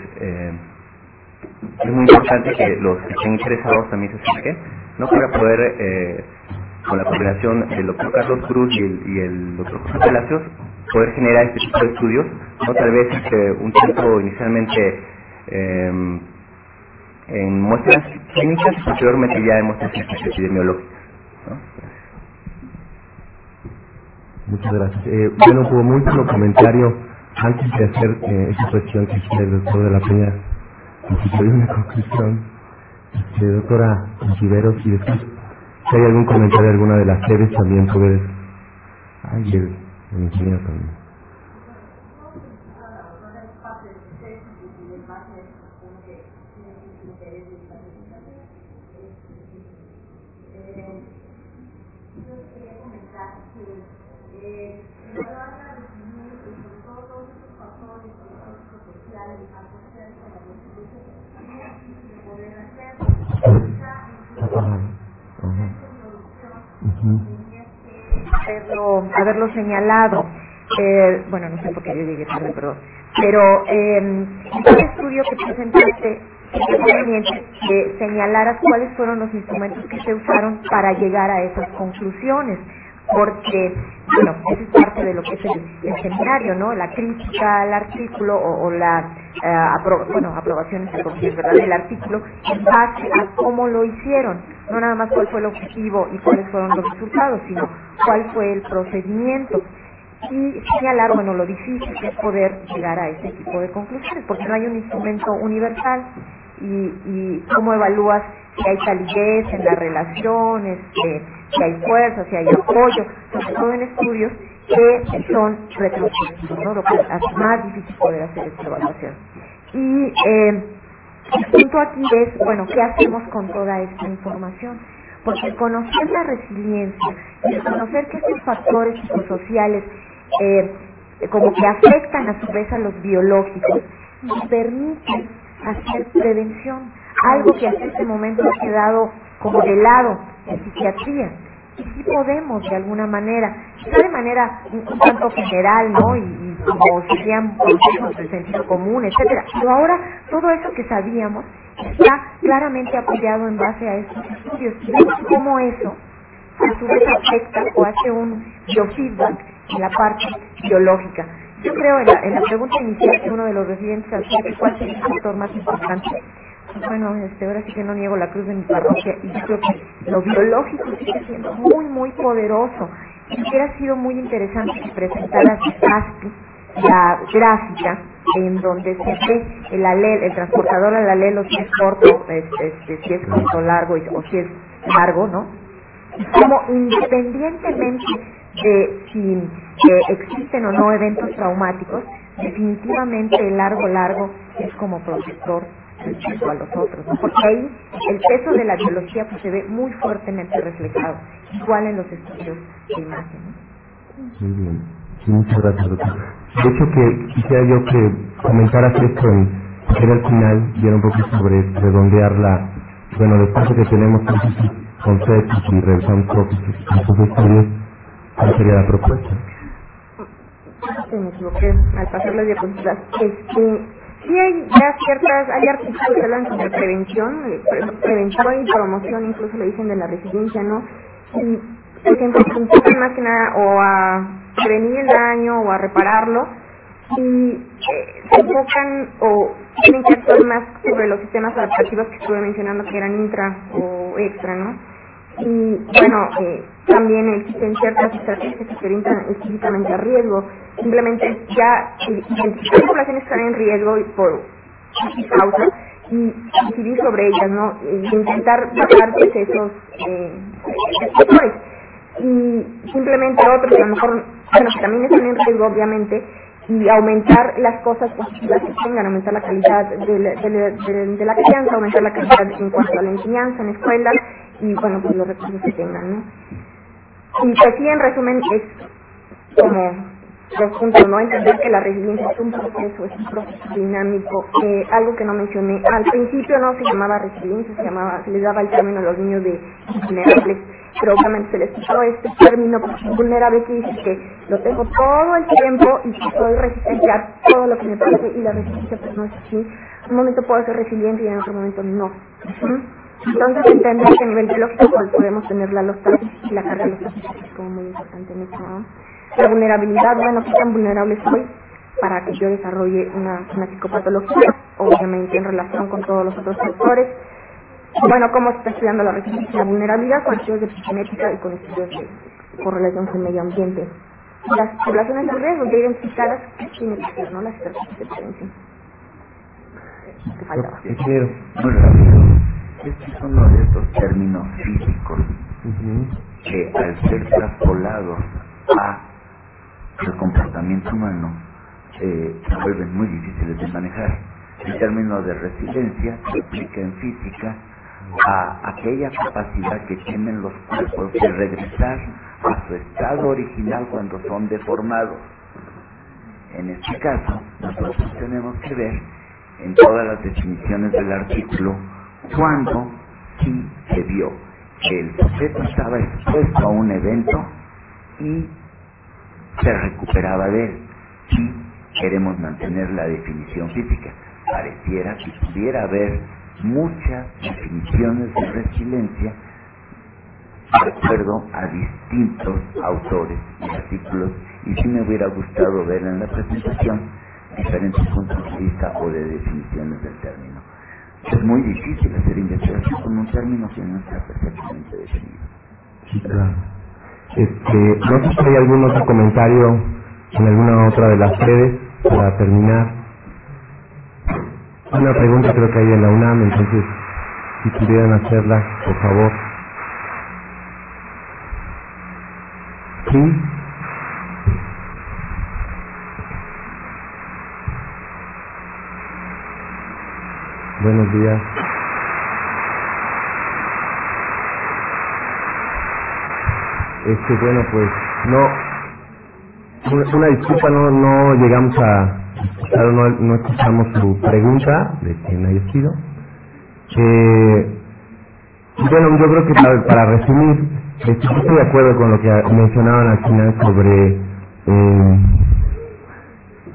es muy importante que los que estén interesados también se acerquen, ¿no?, para poder, con la cooperación del doctor Carlos Cruz y el doctor José Palacios, poder generar este tipo de estudios, ¿no?, tal vez un tiempo inicialmente en muestras clínicas y posteriormente ya en muestras epidemiológicas, ¿no? Muchas gracias. Bueno, como último comentario, antes de hacer esta cuestión que hice el doctor de la Peña, si doy una conclusión, doctora Ontiveros, y después, si hay algún comentario de alguna de las sedes, también puedes... Ay, el ingeniero también. Haberlo señalado, bueno, no sé por qué yo llegué tarde, pero en este estudio que presentaste es conveniente que señalaras cuáles fueron los instrumentos que se usaron para llegar a esas conclusiones, porque, bueno, eso es parte de lo que es el seminario, ¿no?, la crítica al artículo o la aprobación, entre comillas, ¿verdad?, del artículo en base a cómo lo hicieron, no nada más cuál fue el objetivo y cuáles fueron los resultados, sino cuál fue el procedimiento, y señalar, bueno, lo difícil que es poder llegar a ese tipo de conclusiones, porque no hay un instrumento universal, y cómo evalúas si hay calidez en las relaciones, si hay fuerza, si hay apoyo, sobre todo en estudios que son retrospectivos, ¿no?, lo que hace más difícil poder hacer esta evaluación. Y el punto aquí es, bueno, ¿qué hacemos con toda esta información? Porque conocer la resiliencia y conocer que estos factores psicosociales como que afectan a su vez a los biológicos, nos permite hacer prevención, algo que hasta este momento ha quedado como de lado en psiquiatría. Y sí podemos, de alguna manera, quizá de manera un tanto general, ¿no?, y como serían consejos del sentido común, etcétera. Pero ahora todo eso que sabíamos está claramente apoyado en base a estos estudios y vemos cómo eso a su vez afecta o hace un biofeedback en la parte biológica. Yo creo en la pregunta inicial que uno de los residentes hacía, ¿cuál es el factor más importante? Bueno, ahora sí que no niego la cruz de mi parroquia y yo creo que lo biológico sigue siendo muy, muy poderoso. Y hubiera sido muy interesante que presentaras la gráfica en donde se ve el transportador al alelo, si es corto, si es corto largo o si es largo, ¿no? Como independientemente de si existen o no eventos traumáticos, definitivamente el largo es como protector respecto a los otros, ¿no? Porque ahí el peso de la biología pues se ve muy fuertemente reflejado, igual en los estudios de imagen, ¿no? Muy bien, sí, muchas gracias, doctor. De hecho, que quisiera yo que comentaras esto en al final, y era un poco sobre redondear después de que tenemos todos estos conceptos y revisamos todos estos estudios, ¿cuál sería la propuesta? Me equivoqué al pasar las diapositivas. Sí hay ya hay artículos que hablan sobre prevención y promoción, incluso le dicen de la resiliencia, ¿no? Y, por ejemplo, se enfocan más que nada o a prevenir el daño o a repararlo, y se enfocan o tienen que actuar más sobre los sistemas adaptativos que estuve mencionando, que eran intra o extra, ¿no? Y bueno, también existen ciertas estrategias que se orientan específicamente a riesgo. Simplemente ya identificar poblaciones que están en riesgo por causa y incidir sobre ellas, ¿no? Y intentar bajar pues esos factores. Y simplemente otros que a lo mejor, que también están en riesgo, obviamente, y aumentar las cosas positivas que tengan, aumentar la calidad de la crianza, aumentar la calidad en cuanto a la enseñanza en escuelas y bueno, pues los recursos que tengan, ¿no? Y pues sí, en resumen, es como dos puntos, ¿no? Entender que la resiliencia es un proceso dinámico, algo que no mencioné. Al principio no se llamaba resiliencia, se les daba el término a los niños de vulnerables, pero obviamente se les quitó este término porque vulnerable que dice que lo tengo todo el tiempo y que soy resistente a todo lo que me pase, y la resiliencia pues no es así. En un momento puedo ser resiliente y en otro momento no. Entonces entender que a nivel biológico pues, podemos tener la alostasis y la carga alostática es como muy importante en esto, ¿no? La vulnerabilidad, bueno, ¿qué tan vulnerable soy para que yo desarrolle una psicopatología? Obviamente en relación con todos los otros factores. Bueno, ¿cómo se está estudiando la resistencia y la vulnerabilidad? Con estudios de epigenética y con estudios de correlación con el medio ambiente. Las poblaciones de riesgo ya identificadas, ¿qué tiene que hacer, no? Las estrategias de prevención. ¿Qué faltaba? Muy rápido. Este es uno de estos términos físicos que al ser traspolados a el comportamiento humano se vuelven muy difíciles de manejar. El término de resiliencia se aplica en física a aquella capacidad que tienen los cuerpos de regresar a su estado original cuando son deformados. En este caso, nosotros tenemos que ver en todas las definiciones del artículo cuando sí se vio que el sujeto estaba expuesto a un evento y se recuperaba de él. Si queremos mantener la definición física, pareciera que pudiera haber muchas definiciones de resiliencia de acuerdo a distintos autores y artículos, y sí me hubiera gustado ver en la presentación diferentes puntos de vista o de definiciones del término. Es muy difícil hacer investigación con un término que no está perfectamente definido. Sí, claro. No sé si hay algún otro comentario en alguna otra de las redes para terminar. Una pregunta creo que hay en la UNAM, entonces si pudieran hacerla, por favor. ¿Sí? Buenos días. Bueno, pues no, una disculpa, no llegamos a escuchar, no escuchamos su pregunta de quien haya sido. Bueno, yo creo que para resumir, estoy de acuerdo con lo que mencionaban al final sobre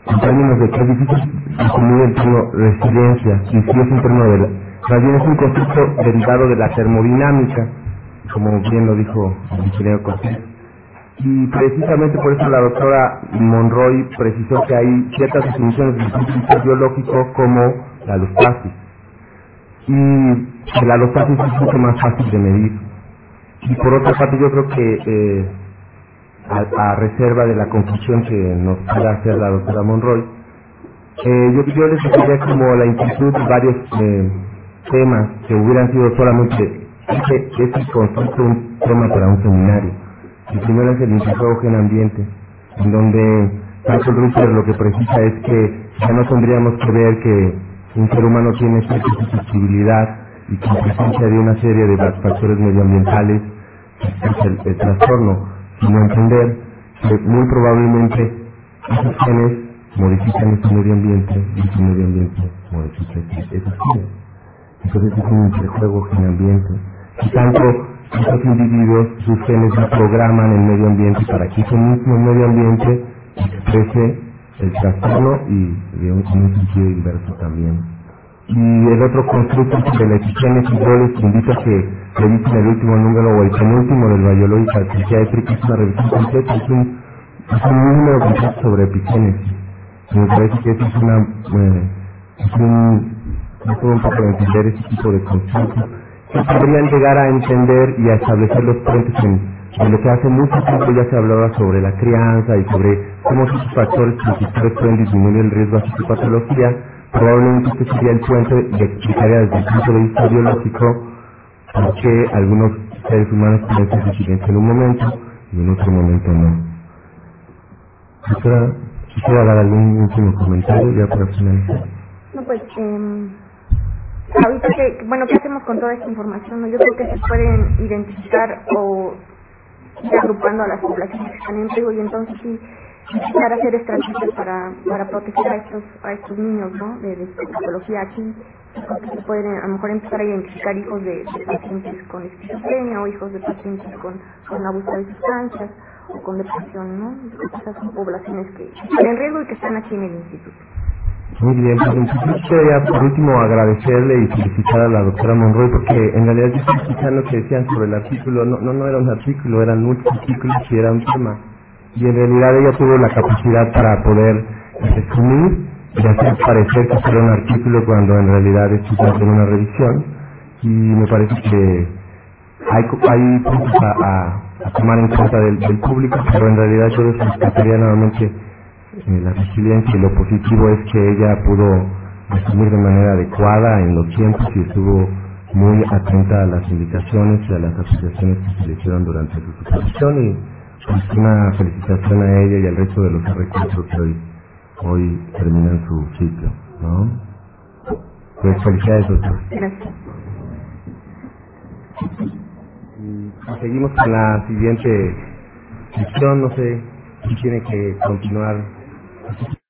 en términos de que es difícil definir el término resiliencia, y si es un término más bien es un concepto derivado de la termodinámica, como bien lo dijo el ingeniero Cortés. Y precisamente por eso la doctora Monroy precisó que hay ciertas definiciones del punto de vista biológico como la alostasis, y que la alostasis es mucho más fácil de medir. Y por otra parte yo creo que a reserva de la conclusión que nos pueda hacer la doctora Monroy, yo les daría como la inquietud de varios temas que hubieran sido solamente ese constructo un tema para un seminario. El primero es el infrajuego en ambiente, en donde Michael Ruther lo que precisa es que ya no tendríamos que ver que un ser humano tiene cierta susceptibilidad y que en presencia de una serie de factores medioambientales es el trastorno, sino entender que muy probablemente esos genes modifican ese medio ambiente y ese medio ambiente modifica esos genes. Entonces es un interjuego gen-ambiente. Y tanto esos individuos, sus genes programan el medio ambiente para que ese mismo medio ambiente exprese el trastorno y de un sentido inverso también. Y el otro constructo de la epigénesis, yo les invito a que revisen el último número o el penúltimo del Biological Psychiatry, que es una revisión completa, es un número completo sobre epigénesis. Y me parece que eso es no puedo un poco entender ese tipo de constructos que podrían llegar a entender y a establecer los puentes en lo que hace mucho tiempo ya se hablaba sobre la crianza y sobre cómo esos factores principales pueden disminuir el riesgo de psicopatología. Probablemente este sería el puente y explicaría desde el punto de vista biológico por qué algunos seres humanos pueden ser resilientes en un momento y en otro momento no. Doctora, quisiera dar algún último comentario ya para finalizar. No, pues, ahorita ¿qué hacemos con toda esta información? ¿No? Yo creo que se pueden identificar o ir agrupando a las poblaciones que están en riesgo y entonces sí empezar a hacer estrategias para proteger a estos niños, ¿no? De psicopatología aquí. Se pueden a lo mejor empezar a identificar hijos de pacientes con esquizofrenia o hijos de pacientes con abuso de sustancias o con depresión, ¿no? Esas son poblaciones que están en riesgo y que están aquí en el instituto. Muy bien, pues entonces quería por último agradecerle y felicitar a la doctora Monroy, porque en realidad yo estoy escuchando que decían sobre el artículo, no era un artículo, eran muchos artículos y era un tema, y en realidad ella tuvo la capacidad para poder resumir y hacer parecer que fuera un artículo cuando en realidad esto es una revisión, y me parece que hay puntos a tomar en cuenta del público, pero en realidad yo destacaría nuevamente la resiliencia, y lo positivo es que ella pudo resumir de manera adecuada en los tiempos y estuvo muy atenta a las indicaciones y a las asociaciones que se le hicieron durante su supervisión, y pues una felicitación a ella y al resto de los R4 que hoy terminan su ciclo, ¿no? Pues felicidades, doctor. Gracias. Y seguimos con la siguiente sección, no sé si tiene que continuar.